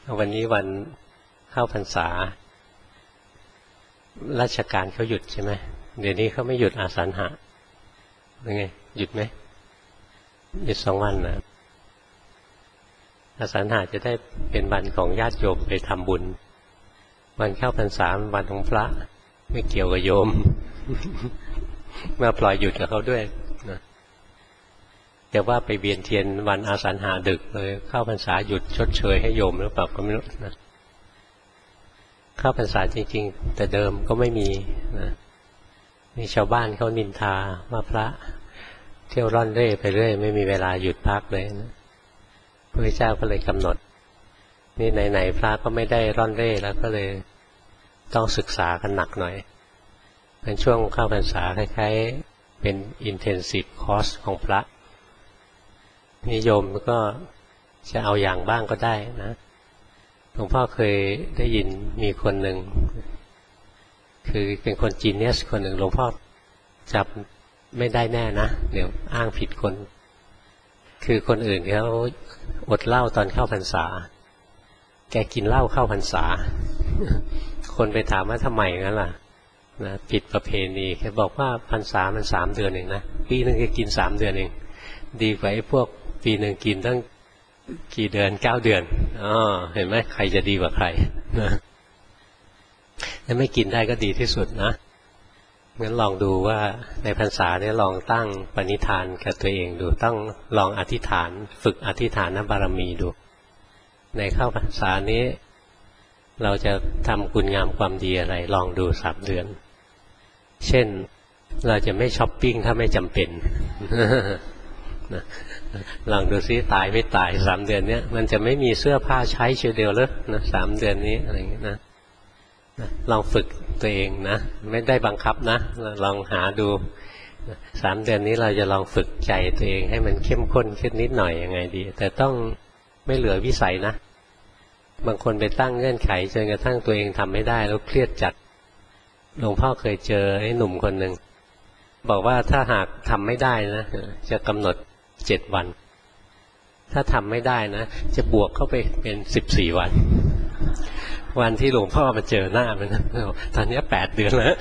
วันนี้วันเข้าพรรษาราชการเขาหยุดใช่ไหมเดี๋ยวนี้เขาไม่หยุดอาสันหะยังไงหยุดไหมหยุด2 วันนะอาสันหะจะได้เป็นวันของญาติโยมไปทำบุญวันเข้าพรรษาวันของพระไม่เกี่ยวกับโยม มาปล่อยหยุดกับเขาด้วยนะแต่ว่าไปเวียนเทียนวันอาสันหะดึกเลยเข้าพรรษาหยุดชดเชยให้โยมหรือเปล่าก็ไม่รู้นะเข้าพรรษาจริงๆแต่เดิมก็ไม่มีนะมีชาวบ้านเขานินทาว่าพระเที่ยวร่อนเร่ไปเรื่อยไม่มีเวลาหยุดพักเลยนะพระเจ้าก็เลยกำหนดนี่ไหนๆพระก็ไม่ได้ร่อนเร่แล้วก็เลยต้องศึกษากันหนักหน่อยเป็นช่วงเข้าพรรษาคล้ายๆเป็น intensive course ของพระนิยมก็จะเอาอย่างบ้างก็ได้นะหลวงพ่อเคยได้ยินมีคนหนึ่งคือเป็นคนจีเนียสคนหนึ่งหลวงพ่อจับไม่ได้แน่นะเดี๋ยวอ้างผิดคนคือคนอื่นเขาอดเหล้าตอนเข้าพรรษาแกกินเหล้าเข้าพรรษาคนไปถามว่าทำไมงั้นล่ะนะผิดประเพณีแกบอกว่าพรรษามัน3 เดือนเองนะปีนึงแกกิน3 เดือนเองดีกว่าไอ้พวกปีนึงกินตั้งกี่เดือน9 เดือนเห็นไหมใครจะดีกว่าใครนะถ้าไม่กินได้ก็ดีที่สุดนะงั้นลองดูว่าในพรรษาเนี่ยลองตั้งปณิธานกับตัวเองดูต้องลองอธิษฐานฝึกอธิษฐานบารมีดูในเข้าพรรษานี้เราจะทำคุณงามความดีอะไรลองดู3 เดือนเช่นเราจะไม่ช้อปปิ้งถ้าไม่จำเป็นลองดูซิตายไม่ตาย3 เดือนเนี้ยมันจะไม่มีเสื้อผ้าใช้เชียวเดียวเลยนะ3 เดือนนี้อะไรอย่างเงี้ยนะลองฝึกตัวเองนะไม่ได้บังคับนะลองหาดู3 เดือนนี้เราจะลองฝึกใจตัวเองให้มันเข้มข้นขึ้นนิดหน่อยยังไงดีแต่ต้องไม่เหลือวิสัยนะบางคนไปตั้งเงื่อนไขจนกระทั่งตัวเองทำไม่ได้แล้วเครียดจัดหลวงพ่อเคยเจอไอ้หนุ่มคนหนึ่งบอกว่าถ้าหากทำไม่ได้นะจะกำหนด7 วันถ้าทำไม่ได้นะจะบวกเข้าไปเป็น14 วันวันที่หลวงพ่อมาเจอหน้ามันตอนนี้8 เดือนแล้ว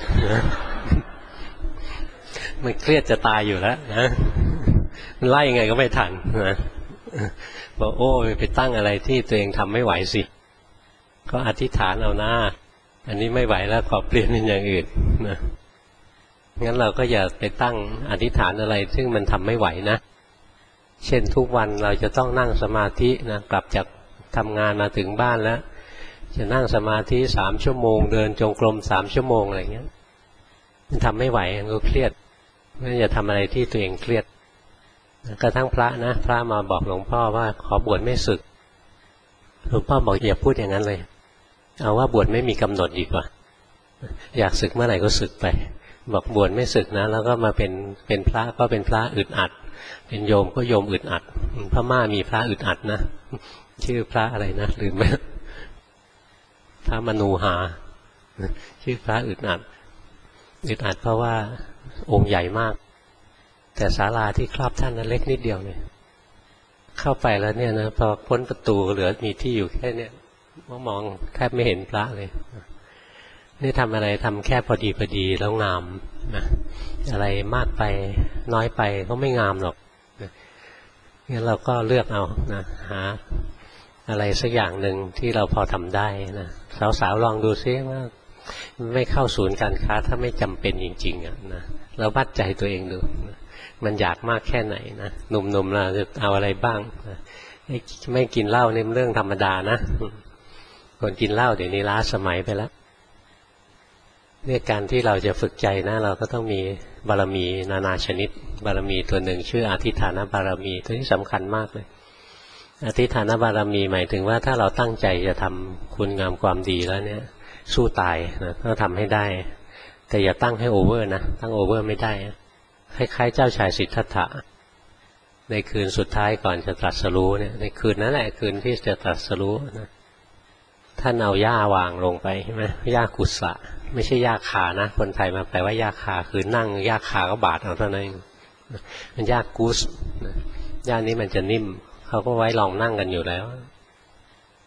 มันเครียดจะตายอยู่แล้วนะมันไล่ยังไงก็ไม่ทันนะบอกโอ้ไปตั้งอะไรที่ตัวเองทำไม่ไหวสิก็อธิษฐานเอาหน้าอันนี้ไม่ไหวแล้วขอเปลี่ยนเป็นอย่างอื่นนะงั้นเราก็อย่าไปตั้งอธิษฐานอะไรซึ่งมันทำไม่ไหวนะเช่นทุกวันเราจะต้องนั่งสมาธินะกลับจากทำงานมาถึงบ้านแล้วจะนั่งสมาธิ3 ชั่วโมงเดินจงกรม3 ชั่วโมงอะไรเงี้ยมันทำไม่ไหวมันก็เครียดไม่อย่าทำอะไรที่ตัวเองเครียดกระทั่งพระนะพระมาบอกหลวงพ่อว่าขอบวชไม่สึกหลวงพ่อบอกอย่าพูดอย่างนั้นเลยเอาว่าบวชไม่มีกำหนดดีกว่าอยากสึกเมื่อไหร่ก็สึกไปบอกบวชไม่สึกนะแล้วก็มาเป็นพระก็เป็นพระอึดอัดเป็นโยมก็โยมอึดอัดพม่ามีพระอึดอัดนะชื่อพระอะไรนะลืมไปพระมนูหาชื่อพระอึดอัดเพราะว่าองค์ใหญ่มากแต่ศาลาที่ครอบท่านนั้นเล็กนิดเดียวเลยเข้าไปแล้วเนี่ยนะพอพ้นประตูเหลือมีที่อยู่แค่เนี้ยมองแทบไม่เห็นพระเลยนี่ทำอะไรทำแค่พอดีแล้วงามนะอะไรมากไปน้อยไปก็ไม่งามหรอกงั้นเราก็เลือกเอานะหาอะไรสักอย่างหนึ่งที่เราพอทำได้นะสาวๆลองดูซิว่าไม่เข้าศูนย์การค้าถ้าไม่จำเป็นจริงๆอ่ะนะเราวัดใจตัวเองดูนะมันอยากมากแค่ไหนนะหนุ่มๆเราจะเอาอะไรบ้างนะไม่กินเหล้าเนี่ยเรื่องธรรมดานะคนกินเหล้าเดี๋ยวนี้ล้าสมัยไปแล้วเนี่ยการที่เราจะฝึกใจนะเราก็ต้องมีบารมีนานาชนิดบารมีตัวหนึ่งชื่ออธิษฐานบารมีตัวนี้สำคัญมากเลยอธิษฐานบารมีหมายถึงว่าถ้าเราตั้งใจจะทำคุณงามความดีแล้วเนี่ยสู้ตายนะก็ทำให้ได้แต่อย่าตั้งให้โอเวอร์นะตั้งโอเวอร์ไม่ได้คล้ายๆเจ้าชายสิทธัตถะในคืนสุดท้ายก่อนจะตรัสรู้เนี่ยในคืนนั้นแหละคืนที่จะตรัสรู้นะท่านเอาหญ้าวางลงไปใช่ไหมหญ้ากุศะไม่ใช่หญ้าคานะคนไทยมาแปลว่าหญ้าคาคือนั่งหญ้าคาก็บาดเอาเท่านั้นเองมันหญ้ากุศหญ้านี้มันจะนิ่มเขาก็ไว้ลองนั่งกันอยู่แล้ว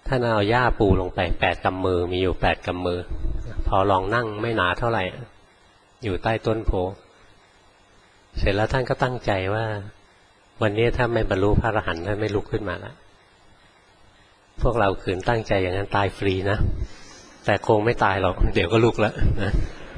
ท่านเอาหญ้าปูลงไป8 กำมือมีอยู่8 กำมือพอลองนั่งไม่หนาเท่าไหร่อยู่ใต้ต้นโพเสร็จแล้วท่านก็ตั้งใจว่าวันนี้ถ้าไม่บรรลุพระอรหันต์ท่านไม่ลุกขึ้นมาแล้วพวกเราขืนตั้งใจอย่างนั้นตายฟรีนะแต่คงไม่ตายหรอกเดี๋ยวก็ลุกแล้วนะ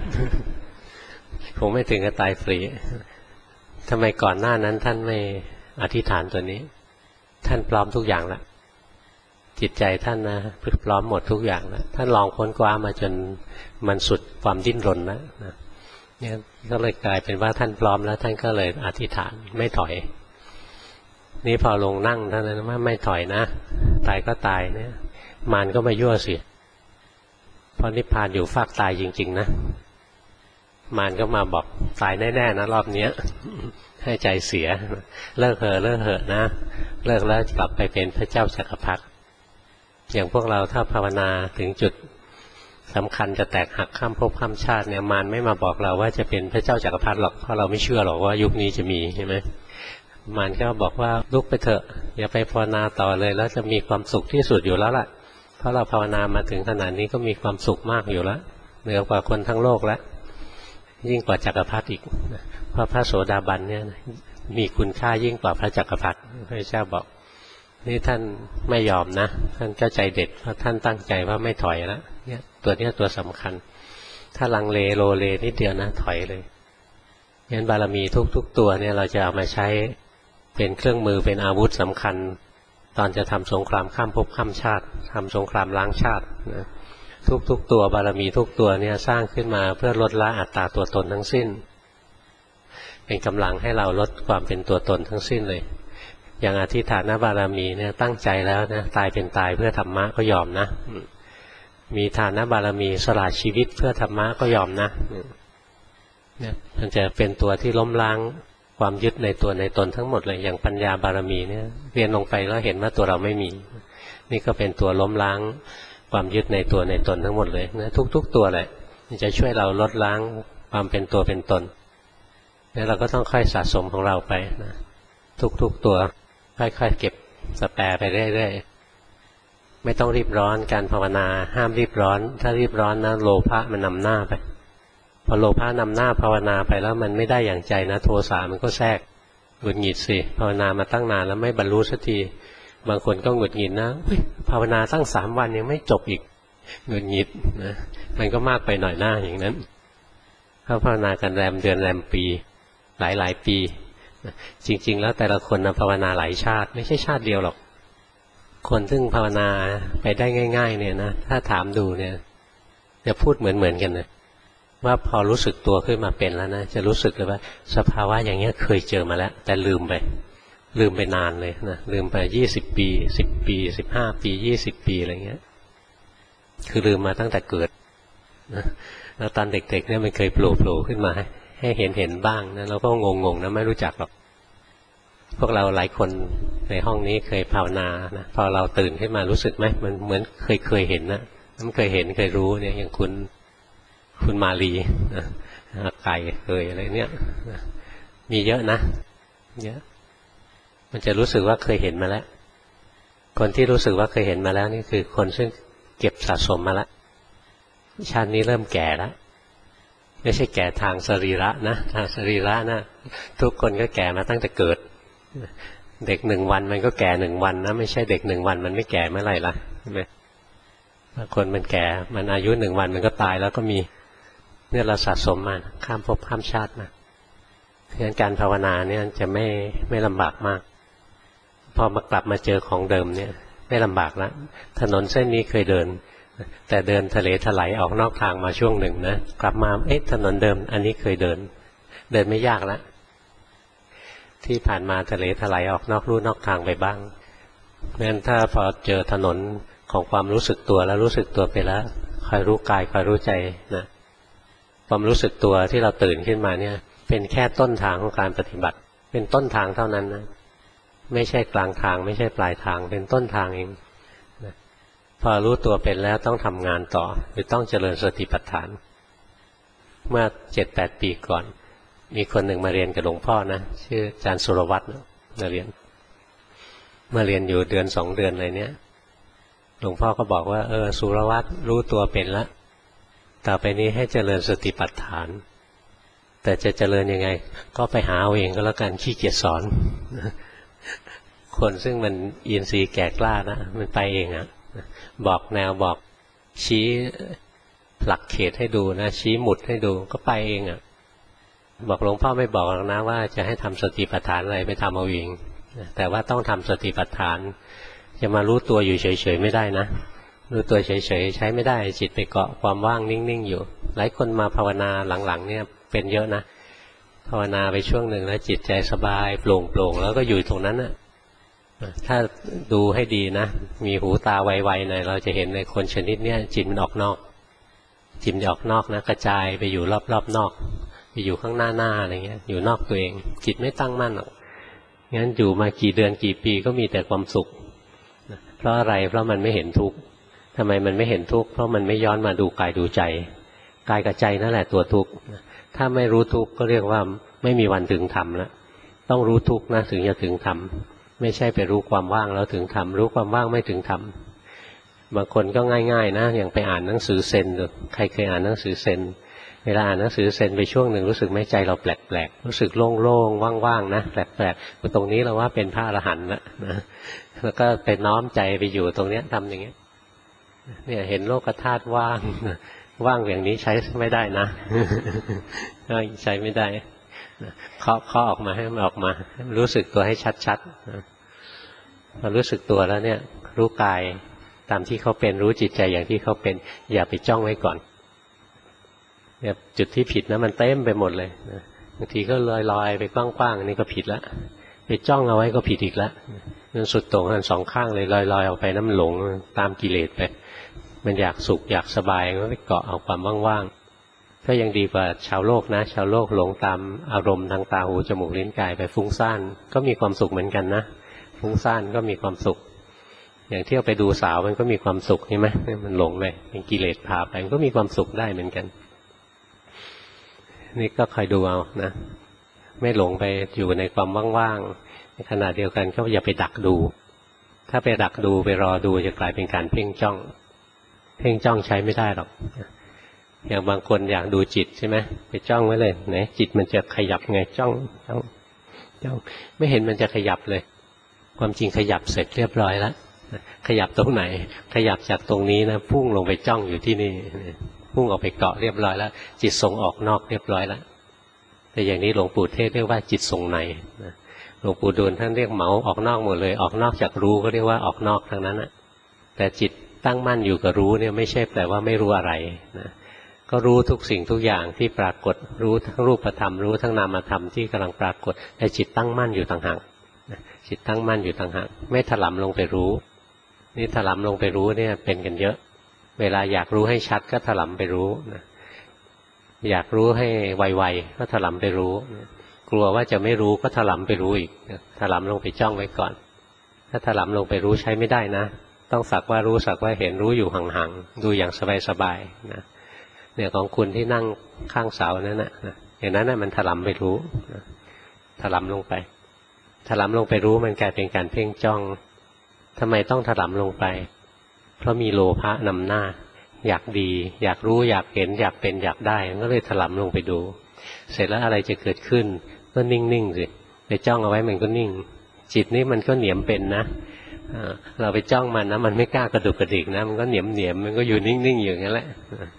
คงไม่ถึงกับตายฟรีทำไมก่อนหน้านั้นท่านไม่อธิษฐานตัวนี้ท่านพร้อมทุกอย่างแล้วจิตใจท่านนะพร้อมหมดทุกอย่างแล้วท่านลองค้นคว้ามาจนมันสุดความดิ้นรนแล้วนะเนี่ยก็เลยกลายเป็นว่าท่านพร้อมแล้วท่านก็เลยอธิษฐานไม่ถอยนี่พอลงนั่งท่านนั้นว่าไม่ถอยนะตายก็ตายเนี่ยมารก็มายั่วสิเพราะนิพพานอยู่ฟากตายจริงๆนะมารก็มาบอกตายแน่ๆนะรอบนี้ให้ใจเสียเลิกเถอะนะเลิกแล้วกลับไปเป็นพระเจ้าจักรพรรดิอย่างพวกเราถ้าภาวนาถึงจุดสำคัญจะแตกหักข้ามภพข้ามชาติเนี่ยมารไม่มาบอกเราว่าจะเป็นพระเจ้าจักรพรรดิหรอกเพราะเราไม่เชื่อหรอกว่ายุคนี้จะมีใช่ไหมมารก็บอกว่าลุกไปเถอะอย่าไปภาวนาต่อเลยแล้วจะมีความสุขที่สุดอยู่แล้วล่ะเพราะเราภาวนามาถึงขนาดนี้ก็มีความสุขมากอยู่แล้วเหนือกว่าคนทั้งโลกแล้วยิ่งกว่าจักรพรรดิอีกเพราะพระโสดาบันเนี่ยมีคุณค่ายิ่งกว่าพระจักรพรรดิพระเจ้าบอกนี่ท่านไม่ยอมนะท่านก็ใจเด็ดเพราะท่านตั้งใจว่าไม่ถอยแล้วเนี่ยตัวสำคัญถ้าลังเลโลเลนิดเดียวนะถอยเลยงั้นบารมีทุกตัวเนี่ยเราจะเอามาใช้เป็นเครื่องมือเป็นอาวุธสำคัญตอนจะทำสงครามข้ามภพข้ามชาติทำสงครามล้างชาตินะทุกตัวบารมีทุกตัวเนี่ยสร้างขึ้นมาเพื่อลดละอัตตาตัวตนทั้งสิ้นเป็นกำลังให้เราลดความเป็นตัวตนทั้งสิ้นเลยอย่างอธิฐานบารมีเนี่ยตั้งใจแล้วนะตายเป็นตายเพื่อธรรมะก็ยอมนะมีฐานบารมีสละชีวิตเพื่อธรรมะก็ยอมนะเนี่ยมันจะเป็นตัวที่ล้มล้างความยึดในตัวในตนทั้งหมดเลยอย่างปัญญาบารมีเนี่ยเรียนลงไปแล้วเห็นว่าตัวเราไม่มีนี่ก็เป็นตัวล้มล้างความยึดในตัวในตนทั้งหมดเลยนะทุกตัวแหละมันจะช่วยเราลดล้างความเป็นตัวเป็นตนแล้วเราก็ต้องค่อยสะสมของเราไปนะทุกตัวค่อยๆเก็บสแปร์ไปเรื่อยๆไม่ต้องรีบร้อนการภาวนาห้ามรีบร้อนถ้ารีบร้อนนะโลภะมันนำหน้าไปพอโลภะนำหน้าภาวนาไปแล้วมันไม่ได้อย่างใจนะโทสะมันก็แทรกหงุดหงิดสิภาวนามาตั้งนานแล้วไม่บรรลุสักทีบางคนก็หงุดหงิดนะภาวนาตั้ง3 วันยังไม่จบอีกหงุดหงิดนะมันก็มากไปหน่อยหน้าอย่างนั้นเขาภาวนากันแรมเดือนแรมปีหลายปีจริงๆแล้วแต่ละคนภาวนาหลายชาติไม่ใช่ชาติเดียวหรอกคนซึ่งภาวนาไปได้ง่ายๆเนี่ยนะถ้าถามดูเนี่ยจะพูดเหมือนกันนะว่าพอรู้สึกตัวขึ้นมาเป็นแล้วนะจะรู้สึกเลยว่าสภาวะอย่างเงี้ยเคยเจอมาแล้วแต่ลืมไปนานเลยนะลืมไป20 ปี10 ปี15 ปี20 ปีอะไรเงี้ยคือลืมมาตั้งแต่เกิดนะแล้วตอนเด็กๆเนี่ยมันเคยโผล่ขึ้นมาให้เห็นบ้างนะเราก็งงนะไม่รู้จักหรอกพวกเราหลายคนในห้องนี้เคยภาวนานะพอเราตื่นขึ้นมารู้สึกไหมมันเหมือนเคยเห็นนะมันเคยเห็นเคยรู้เนี่ยอย่างคุณมาลีนะไก่เคยอะไรเนี่ยมีเยอะนะเยอะมันจะรู้สึกว่าเคยเห็นมาแล้วคนที่รู้สึกว่าเคยเห็นมาแล้วนี่คือคนซึ่งเก็บสะสมมาแล้วชาตินี้เริ่มแก่แล้วไม่ใช่แก่ทางสรีระนะทางสรีระนะทุกคนก็แก่มาตั้งแต่เกิดเด็ก1 วันมันก็แก่1 วันนะไม่ใช่เด็ก1 วันมันไม่แก่เมื่อไหร่ล่ะใช่ไหมคนมันแก่มันอายุ1 วันมันก็ตายแล้วก็มีเนี่ยเราสะสมมาข้ามภพข้ามชาติมาเพราะฉะนั้นการภาวนาเนี่ยจะไม่ลำบากมากพอมากลับมาเจอของเดิมเนี่ยไม่ลำบากแล้วถนนเส้นนี้เคยเดินแต่เดินทะเลถลายออกนอกทางมาช่วงหนึ่งนะกลับมาถนนเดิมอันนี้เคยเดินไม่ยากแล้วที่ผ่านมาทะเลถลายออกนอกลู่นอกทางไปบ้างเพราะฉะนั้นถ้าพอเจอถนนของความรู้สึกตัวแล้วรู้สึกตัวไปแล้วคอยรู้กายคอยรู้ใจนะความรู้สึกตัวที่เราตื่นขึ้นมาเนี่ยเป็นแค่ต้นทางของการปฏิบัติเป็นต้นทางเท่านั้นนะไม่ใช่กลางทางไม่ใช่ปลายทางเป็นต้นทางเองนะพอรู้ตัวเป็นแล้วต้องทำงานต่อคือต้องเจริญสติปัฏฐานเมื่อ 7-8 ปีก่อนมีคนหนึ่งมาเรียนกับหลวงพ่อนะชื่ออาจารย์สุรวัตรมาเรียนอยู่1-2 เดือนอะไรเนี้ยหลวงพ่อก็บอกว่าสุรวัตรรู้ตัวเป็นแล้วต่อไปนี้ให้เจริญสติปัฏฐานแต่จะเจริญยังไงก็ไปหาเอาเองก็แล้วกันขี้เกียจสอนคนซึ่งมันอินทรีย์แก่กล้านะมันไปเองอ่ะบอกแนวบอกชี้หลักเขตให้ดูนะชี้หมุดให้ดูก็ไปเองอ่ะบอกหลวงพ่อไม่บอกหรอกนะว่าจะให้ทำสติปัฏฐานอะไรไปทำเอาเองแต่ว่าต้องทำสติปัฏฐานจะมารู้ตัวอยู่เฉยๆไม่ได้นะรู้ตัวเฉยๆใช้ไม่ได้จิตไปเกาะความว่างนิ่งๆอยู่หลายคนมาภาวนาหลังๆเนี่ยเป็นเยอะนะภาวนาไปช่วงหนึ่งแล้วจิตใจสบายโปร่งๆแล้วก็อยู่ตรงนั้นน่ะถ้าดูให้ดีนะมีหูตาไวๆหน่อยเราจะเห็นในคนชนิดเนี้ยจิตมันออกนอกจิตมันออกนอกนะกระจายไปอยู่รอบๆนอกไปอยู่ข้างหน้าอะไรเงี้ยอยู่นอกตัวเองจิตไม่ตั้งมั่นหรอกงั้นอยู่มากี่เดือนกี่ปีก็มีแต่ความสุขเพราะอะไรเพราะมันไม่เห็นทุกข์ทำไมมันไม่เห็นทุกข์เพราะมันไม่ย้อนมาดูกายดูใจกายกับใจนั่นแหละตัวทุกข์ถ้าไม่รู้ทุกข์ก็เรียกว่าไม่มีวันถึงธรรมแล้วต้องรู้ทุกข์นะถึงจะถึงธรรมไม่ใช่ไปรู้ความว่างแล้วถึงธรรมรู้ความว่างไม่ถึงธรรมบางคนก็ง่ายๆนะอย่างไปอ่านหนังสือเซนดูใครเคยอ่านหนังสือเซนเวลาอ่านหนังสือเซนไปช่วงหนึ่งรู้สึกไม่ใจเราแปลกๆรู้สึกโล่งๆว่างๆนะแปลกๆตรงนี้เราว่าเป็นพระอรหันต์แล้วนะแล้วก็ไปน้อมใจไปอยู่ตรงนี้ทำอย่างเงี้ยเนี่ยเห็นโลกธาตุว่างว่างอย่างนี้ใช้ไม่ได้นะใช้ไม่ได้เคาะออกมาให้มันออกมารู้สึกตัวให้ชัดๆพอรู้สึกตัวแล้วเนี่ยรู้กายตามที่เขาเป็นรู้จิตใจอย่างที่เขาเป็นอย่าไปจ้องไว้ก่อนเนี่ยจุดที่ผิดนะมันเต็มไปหมดเลยบางทีก็ลอยๆไปกว้างๆนี่ก็ผิดแล้วไปจ้องเอาไว้ก็ผิดอีกแล้วมันสุดโต่งกันสองข้างเลยลอยๆออกไปน้ำหลงตามกิเลสไปมันอยากสุขอยากสบายก็ไปเกาะเอาความว่างๆก็ยังดีกว่าชาวโลกนะชาวโลกหลงตามอารมณ์ทางตาหูจมูกลิ้นกายไปฟุ้งซ่านก็มีความสุขเหมือนกันนะฟุ้งซ่านก็มีความสุขอย่างเที่ยวไปดูสาวมันก็มีความสุขใช่ไหมมันหลงไปเป็นกิเลสพาไปมันก็มีความสุขได้เหมือนกันนี่ก็คอยดูเอานะไม่หลงไปอยู่ในความว่างๆในขณะเดียวกันก็อย่าไปดักดูถ้าไปดักดูไปรอดูจะกลายเป็นการเพ่งจ้องเพ่งจ้องใช้ไม่ได้หรอกอย่างบางคนอยากดูจิตใช่ไหมไปจ้องไว้เลยไหนจิตมันจะขยับไงจ้องไม่เห็นมันจะขยับเลยความจริงขยับเสร็จเรียบร้อยแล้วขยับตรงไหนขยับจากตรงนี้นะพุ่งลงไปจ้องอยู่ที่นี่พุ่งออกไปเกาะเรียบร้อยแล้วจิตส่งออกนอกเรียบร้อยแล้วแต่อย่างนี้หลวงปู่เทศเรียกว่าจิตส่งในหลวงปู่ดูลท่านเรียกเหมาออกนอกหมดเลยออกนอกจากรู้ก็เรียกว่าออกนอกทั้งนั้นนะแต่จิตตั้งมั่นอยู่กับรู้เนี่ยไม่ใช่แปลว่าไม่รู้อะไรนะก็รู้ทุกสิ่งทุกอย่างที่ปรากฏรู้ทั้งรูปธรรมรู้ทั้งนามธรรมที่กำลังปรากฏแต่จิตตั้งมั่นอยู่ต่างหากจิตตั้งมั่นอยู่ต่างหากไม่ถลำลงไปรู้นี่ถลำลงไปรู้เนี่ยเป็นกันเยอะเวลาอยากรู้ให้ชัดก็ถลำไปรู้นะอยากรู้ให้ไวๆก็ถลำไปรู้กลัวว่าจะไม่รู้ก็ถลำไปรู้อีกถลำลงไปจ้องไว้ก่อนถ้าถลำลงไปรู้ใช้ไม่ได้นะต้องสักว่ารู้สักว่าเห็นรู้อยู่ห่างๆดูอย่างสบายๆนะเนี่ยของคุณที่นั่งข้างเสานั่นนะอย่างนั้นนะมันถลำไปรู้ถลำลงไปถลำลงไปรู้มันกลายเป็นการเพ่งจ้องทำไมต้องถลำลงไปเพราะมีโลภะนำหน้าอยากดีอยากรู้อยากเห็นอยากเป็นอยากได้ก็เลยถลำลงไปดูเสร็จแล้วอะไรจะเกิดขึ้นก็นิ่งๆสิไปจ้องเอาไว้มันก็นิ่งจิตนี้มันก็เหนียมเป็นนะเราไปจ้องมันนะมันไม่กล้ากระดุกกระดิกนะมันก็เหนียมมันก็อยู่นิ่งๆอย่างนั้นแหละ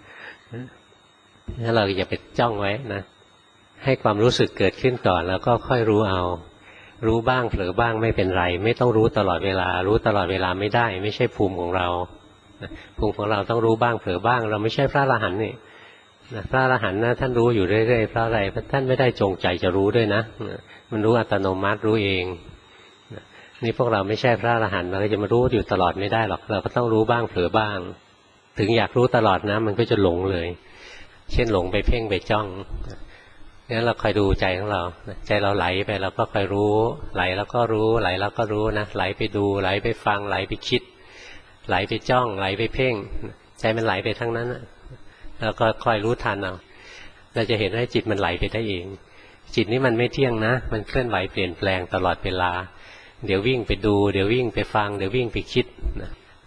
ถ้าเราอย่าไปจ้องไว้นะให้ความรู้สึกเกิดขึ้นก่อนแล้วก็ค่อยรู้เอารู้บ้างเผลอบ้างไม่เป็นไรไม่ต้องรู้ตลอดเวลารู้ตลอดเวลาไม่ได้ไม่ใช่ภูมิของเราภูมิของเราต้องรู้บ้างเผลอบ้างเราไม่ใช่พระอรหันต์นี่พระอรหันต์นะท่านรู้อยู่เรื่อยๆเพราะอะไรเพราะท่านไม่ได้จงใจจะรู้ด้วยนะมันรู้อัตโนมัติรู้เองนี่พวกเราไม่ใช่พระอรหันต์เราจะมารู้อยู่ตลอดไม่ได้หรอกเราก็ต้องรู้บ้างเผลอบ้างถึงอยากรู้ตลอดนะมันก็จะหลงเลยเช่นหลงไปเพ่งไปจ้องงั้นเราคอยดูใจของเราใจเราไหลไปเราก็คอยรู้ไหลแล้วก็รู้ไหลแล้วก็รู้นะไหลไปดูไหลไปฟังไหลไปคิดไหลไปจ้องไหลไปเพ่งใจมันไหลไปทั้งนั้นแล้วก็คอยรู้ทันเอาเราจะเห็นว่าจิตมันไหลไปได้เองจิตนี้มันไม่เที่ยงนะมันเคลื่อนไหวเปลี่ยนแปลงตลอดเวลาเดี๋ยววิ่งไปดูเดี๋ยววิ่งไปฟังเดี๋ยววิ่งไปคิดนะ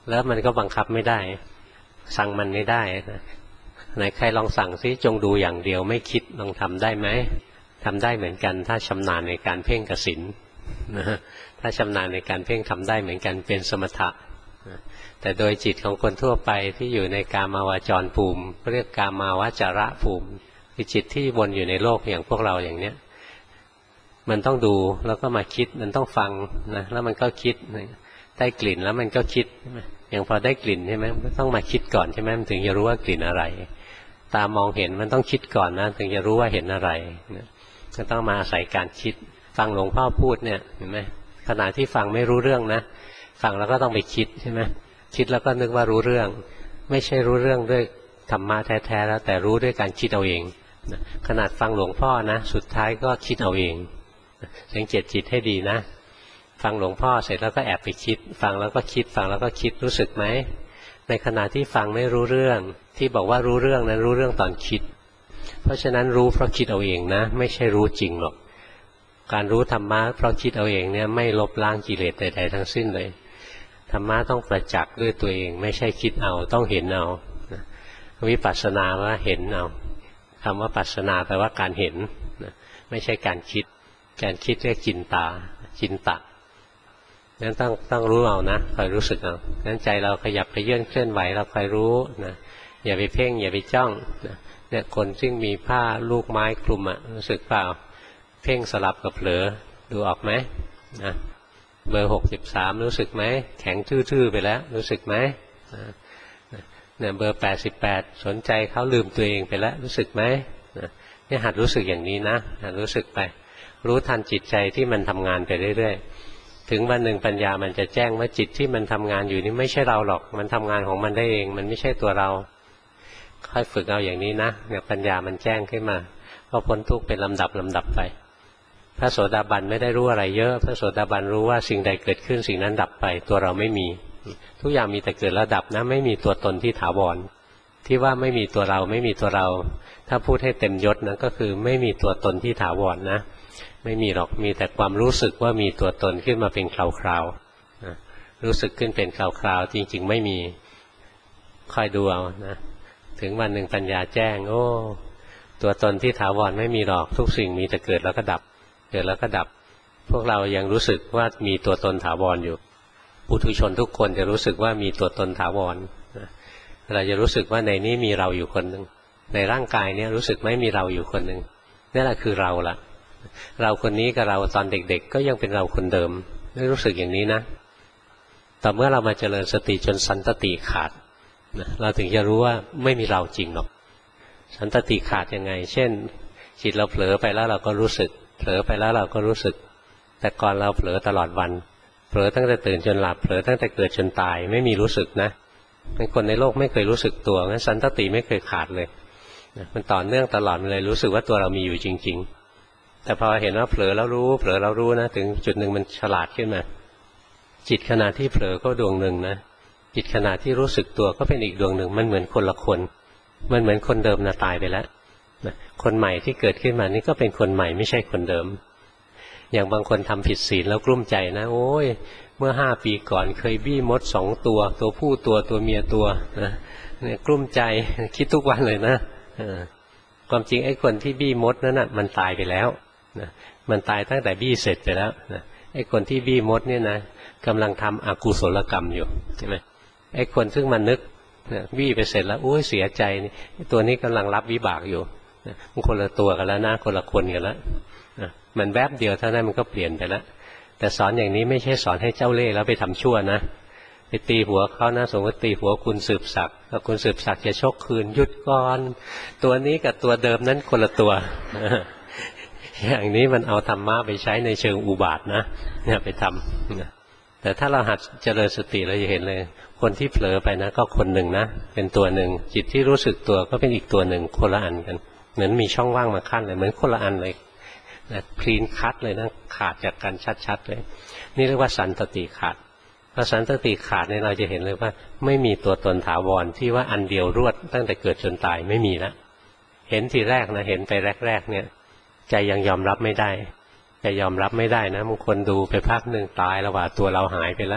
แล้วมันก็บังคับไม่ได้สั่งมันไม่ได้นะไหนใครลองสั่งซิจงดูอย่างเดียวไม่คิดลองทำได้ไหมทำได้เหมือนกันถ้าชำนาญในการเพ่งกสิณนะถ้าชำนาญในการเพ่งทำได้เหมือนกันเป็นสมถะแต่โดยจิตของคนทั่วไปที่อยู่ในกามาวจรภูมิเรียกกามาวจระภูมิคือจิตที่วนอยู่ในโลกอย่างพวกเราอย่างเนี้ยมันต้องดูแล้วก็มาคิดมันต้องฟังนะแล้วมันก็คิดได้กลิ่นแล้วมันก็คิดอย่างพอได้กลิ่นใช่ไหมต้องมาคิดก่อนใช่ไหมมันถึงจะรู้ว่ากลิ่นอะไรตามองเห็นมันต้องคิดก่อนนะถึงจะรู้ว่าเห็นอะไรก็ต้องมาอาศัยการคิดฟังหลวงพ่อพูดเนี่ยเห็นไหมขณะที่ฟังไม่รู้เรื่องนะฟังแล้วก็ต้องไปคิดใช่ไหมคิดแล้วก็นึกว่ารู้เรื่องไม่ใช่รู้เรื่องด้วยธรรมะแท้ๆแล้วแต่รู้ด้วยการคิดเอาเองขนาดฟังหลวงพ่อนะสุดท้ายก็คิดเอาเองสังเกตจิตให้ดีนะฟังหลวงพ่อเสร็จแล้วก็แอบไปคิดฟังแล้วก็คิดฟังแล้วก็คิดรู้สึกไหมในขณะที่ฟังไม่รู้เรื่องที่บอกว่ารู้เรื่องนั้นรู้เรื่องตอนคิดเพราะฉะนั้นรู้เพราะคิดเอาเองนะไม่ใช่รู้จริงหรอกการรู้ธรรมะเพราะคิดเอาเองเนี่ยไม่ลบล้างกิเลสใดๆทั้งสิ้นเลยธรรมะต้องประจักษ์ด้วยตัวเองไม่ใช่คิดเอาต้องเห็นเอาวิปัสสนาว่าเห็นเอาคำว่าปัสสนาแปลว่าการเห็นไม่ใช่การคิดการคิดเรียกจินตาจินตะนั้นต้องรู้เอานะคอยรู้สึกเอานั้นใจเราขยับขยื่นเคลื่อนไหวเราคอยรู้นะอย่าไปเพ่งอย่าไปจ้องนะเนี่ยคนซึ่งมีผ้าลูกไม้คลุมอะรู้สึกเปล่าเพ่งสลับกับเผลอดูออกไหมนะเบอร์63รู้สึกไหมแข็งทื่อๆไปแล้วรู้สึกไหมเนี่ยเบอร์88สนใจเขาลืมตัวเองไปแล้วรู้สึกไหมเนี่ยหัดรู้สึกอย่างนี้นะหัดรู้สึกไปรู้ทันจิตใจที่มันทำงานไปเรื่อยๆถึงวันหนึ่งปัญญามันจะแจ้งว่าจิตที่มันทำงานอยู่นี่ไม่ใช่เราหรอกมันทำงานของมันได้เองมันไม่ใช่ตัวเราค่อยฝึกเอาอย่างนี้นะเนี่ยปัญญามันแจ้งขึ้นมาก็พ้นทุกข์เป็นลำดับไปพระโสดาบันไม่ได้รู้อะไรเยอะพระโสดาบันรู้ว่าสิ่งใดเกิดขึ้นสิ่งนั้นดับไปตัวเราไม่มีทุกอย่างมีแต่เกิดแล้วดับนะไม่มีตัวตนที่ถาวรที่ว่าไม่มีตัวเราไม่มีตัวเราถ้าพูดให้เต็มยศนะก็คือไม่มีตัวตนที่ถาวรนะไม่มีหรอกมีแต่ความรู้สึกว่ามีตัวตนขึ้นมาเป็นคราวๆนะรู้สึกขึ้นเป็นคราวๆจริงๆไม่มีคอยดูเอานะถึงวันหนึ่งปัญญาแจ้งโอ้ตัวตนที่ถาวรไม่มีหรอกทุกสิ่งมีแต่เกิดแล้วก็ดับเกิดแล้วก็ดับพวกเรายังรู้สึกว่ามีตัวตนถาวรอยู่ปุถุชนทุกคนจะรู้สึกว่ามีตัวตนถาวรเราจะรู้สึกว่าในนี้มีเราอยู่คนหนึ่งในร่างกายนี้รู้สึกไหมมีเราอยู่คนหนึ่งนี่แหละคือเราละเราคนนี้กับเราตอนเด็กๆก็ยังเป็นเราคนเดิมไม่รู้สึกอย่างนี้นะแต่เมื่อเรามาเจริญสติจนสันตติขาดเราถึงจะรู้ว่าไม่มีเราจริงหรอกสันตติขาดยังไงเช่นจิตเราเผลอไปแล้วเราก็รู้สึกเผลอไปแล้วเราก็รู้สึกแต่ก่อนเราเผลอตลอดวันเผลอตั้งแต่ตื่นจนหลับเผลอตั้งแต่เกิดจนตายไม่มีรู้สึกนะเป็นคนในโลกไม่เคยรู้สึกตัวงั้นสันตติไม่เคยขาดเลยมันต่อเนื่องตลอดเลยรู้สึกว่าตัวเรามีอยู่จริงๆแต่พอเห็นว่าเผลอแล้วรู้เผลอแล้วรู้นะถึงจุดหนึ่งมันฉลาดขึ้นมาจิตขณะที่เผลอก็ดวงหนึ่งนะจิตขณะที่รู้สึกตัวก็เป็นอีกดวงหนึ่งมันเหมือนคนละคนมันเหมือนคนเดิมนะตายไปแล้วคนใหม่ที่เกิดขึ้นมานี่ก็เป็นคนใหม่ไม่ใช่คนเดิมอย่างบางคนทำผิดศีลแล้วกลุ้มใจนะโอ้ยเมื่อ5 ปีก่อนเคยบี้มด2 ตัวตัวผู้ตัวเมียตัวนะเนี่ยกลุ้มใจคิดทุกวันเลยนะความจริงไอ้คนที่บี้มดนั้นน่ะมันตายไปแล้วนะมันตายตั้งแต่บี้เสร็จไปแล้วนะไอ้คนที่บี้มดเนี่ยนะกำลังทำอกุศลกรรมอยู่ใช่ไหมไอ้คนซึ่งมันนึกบี้ไปเสร็จแล้วโอ้ยเสียใจตัวนี้กำลังรับวิบากอยู่มันคนละตัวกันแล้วนะคนละคนกันแล้วมันแวบเดียวเท่านั้นมันก็เปลี่ยนไปแล้วแต่สอนอย่างนี้ไม่ใช่สอนให้เจ้าเล่ห์แล้วไปทำชั่วนะไปตีหัวเขานะสมมติตีหัวคุณสืบศักดิ์แล้วคุณสืบศักดิ์จะชกคืนหยุดก่อนตัวนี้กับตัวเดิมนั้นคนละตัวอย่างนี้มันเอาธรรมะไปใช้ในเชิงอุบาทนะเนี่ยไปทำแต่ถ้าเราหัดเจริญสติเราจะเห็นเลยคนที่เผลอไปนะก็คนหนึ่งนะเป็นตัวหนึ่งจิตที่รู้สึกตัวก็เป็นอีกตัวหนึ่งคนละอันกันเหมือนมีช่องว่างมาขั้นเลยเหมือนคนละอันเลยคลีนคัทเลยนะขาดจากกันชัดๆเลยนี่เรียกว่าสันตติขาดพอสันตติขาดเนี่ยเราจะเห็นเลยว่าไม่มีตัวตนถาวรที่ว่าอันเดียวรวดตั้งแต่เกิดจนตายไม่มีแล้วเห็นทีแรกนะเห็นไปแรกๆเนี่ยใจยังยอมรับไม่ได้ใจยอมรับไม่ได้นะบางคนดูไปพักหนึ่งตายแล้วว่าตัวเราหายไปแล้ว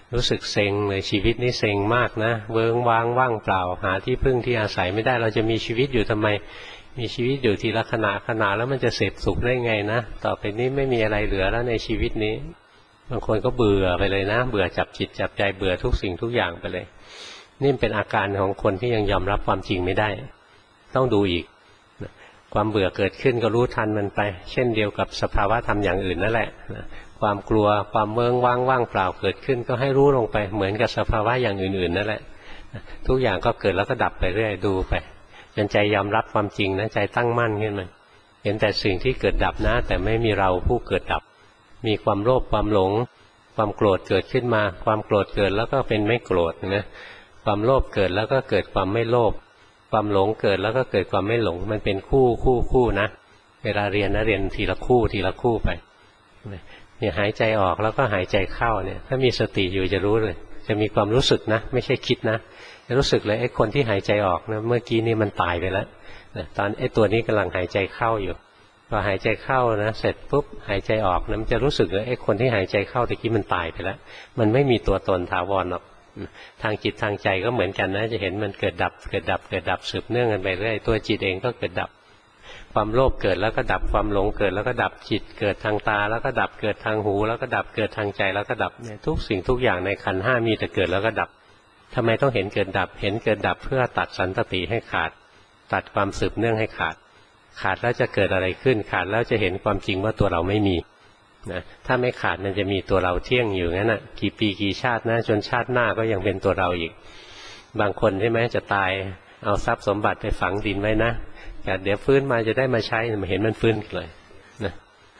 รู้สึกเซ็งเลยชีวิตนี้เซ็งมากนะเวิ้งว้างว่างเปล่าหาที่พึ่งที่อาศัยไม่ได้เราจะมีชีวิตอยู่ทำไมมีชีวิตอยู่ทีละขณะแล้วมันจะเสพสุขได้ไงนะต่อไปนี้ไม่มีอะไรเหลือแล้วในชีวิตนี้บางคนก็เบื่อไปเลยนะเบื่อจับจิตจับใจเบื่อทุกสิ่งทุกอย่างไปเลยนี่เป็นอาการของคนที่ยังยอมรับความจริงไม่ได้ต้องดูอีกความเบื่อเกิดขึ้นก็รู้ทันมันไปเช่นเดียวกับสภาวะธรรมอย่างอื่นนั่นแหละความกลัวความเมืองว่างเปล่าเกิดขึ้นก็ให้รู้ลงไปเหมือนกับสภาวะอย่างอื่นๆนั่นแหละทุกอย่างก็เกิดแล้วก็ดับไปเรื่อยดูไปจนใจยอมรับความจริงนะใจตั้งมั่นขึ้นมาเห็นแต่สิ่งที่เกิดดับนะแต่ไม่มีเราผู้เกิดดับมีความโลภความหลงความโกรธเกิดขึ้นมาความโกรธเกิดแล้วก็เป็นไม่โกรธนะความโลภเกิดแล้วก็เกิดความไม่โลภความหลงเกิดแล้วก็เกิดความไม่หลงมันเป็นคู่นะเวลาเรียนนะเรียนทีละคู่ไปเนี่ยหายใจออกแล้วก็หายใจเข้าเนี่ยถ้ามีสติอยู่จะรู้เลยจะมีความรู้สึกนะไม่ใช่คิดนะจะรู้สึกเลยไอ้คนที่หายใจออกนะเมื่อกี้นี่มันตายไปแล้วตอนไอ้ตัวนี้กำลังหายใจเข้าอยู่พอหายใจเข้านะเสร็จปุ๊บหายใจออกนะมันจะรู้สึกเลยไอ้คนที่หายใจเข้าตะกี้มันตายไปแล้วมันไม่มีตัวตนถาวรหรอกทางจิตทางใจก็เหมือนกันนะจะเห็นมันเกิดดับสืบเนื่องกันไปเรื่อยตัวจิตเองก็เกิดดับความโลภเกิดแล้วก็ดับความหลงเกิดแล้วก็ดับจิตเกิดทางตาแล้วก็ดับเกิดทางหูแล้วก็ดับเกิดทางใจแล้วก็ดับทุกสิ่งทุกอย่างในขันธ์ห้ามีแต่เกิดแล้วก็ดับทำไมต้องเห็นเกิดดับเห็นเกิดดับเพื่อตัดสันตติให้ขาดตัดความสืบเนื่องให้ขาดแล้วจะเกิดอะไรขึ้นขาดแล้วจะเห็นความจริงว่าตัวเราไม่มีนะถ้าไม่ขาดมันจะมีตัวเราเที่ยงอยู่งั้นน่ะกี่ปีกี่ชาตินะจนชาติหน้าก็ยังเป็นตัวเราอีกบางคนใช่ไหมจะตายเอาทรัพย์สมบัติไปฝังดินไว้นะเดี๋ยวฟื้นมาจะได้มาใช้เห็นมันฟื้นเลยนะ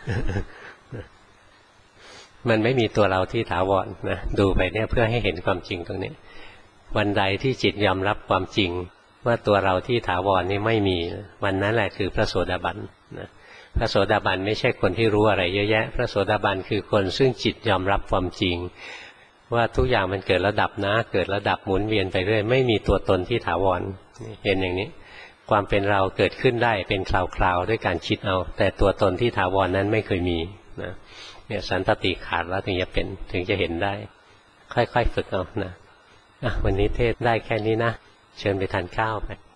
มันไม่มีตัวเราที่ถาวรนะดูไปเนี่ยเพื่อให้เห็นความจริงตรงนี้วันใดที่จิตยอมรับความจริงว่าตัวเราที่ถาวรนี่ไม่มีวันนั้นแหละคือพระโสดาบันนะพระโสดาบันไม่ใช่คนที่รู้อะไรเยอะแยะพระโสดาบันคือคนซึ่งจิตยอมรับความจริงว่าทุกอย่างมันเกิดแล้วดับนะเกิดแล้วดับหมุนเวียนไปเรื่อยไม่มีตัวตนที่ถาวรเห็นอย่างนี้ความเป็นเราเกิดขึ้นได้เป็นคราวๆด้วยการคิดเอาแต่ตัวตนที่ถาวรนั้นไม่เคยมีนะเนี่ยสันตติขาดแล้วถึงจะเป็นถึงจะเห็นได้ค่อยๆฝึกเอานะวันนี้เทศได้แค่นี้นะเชิญไปทานข้าวไป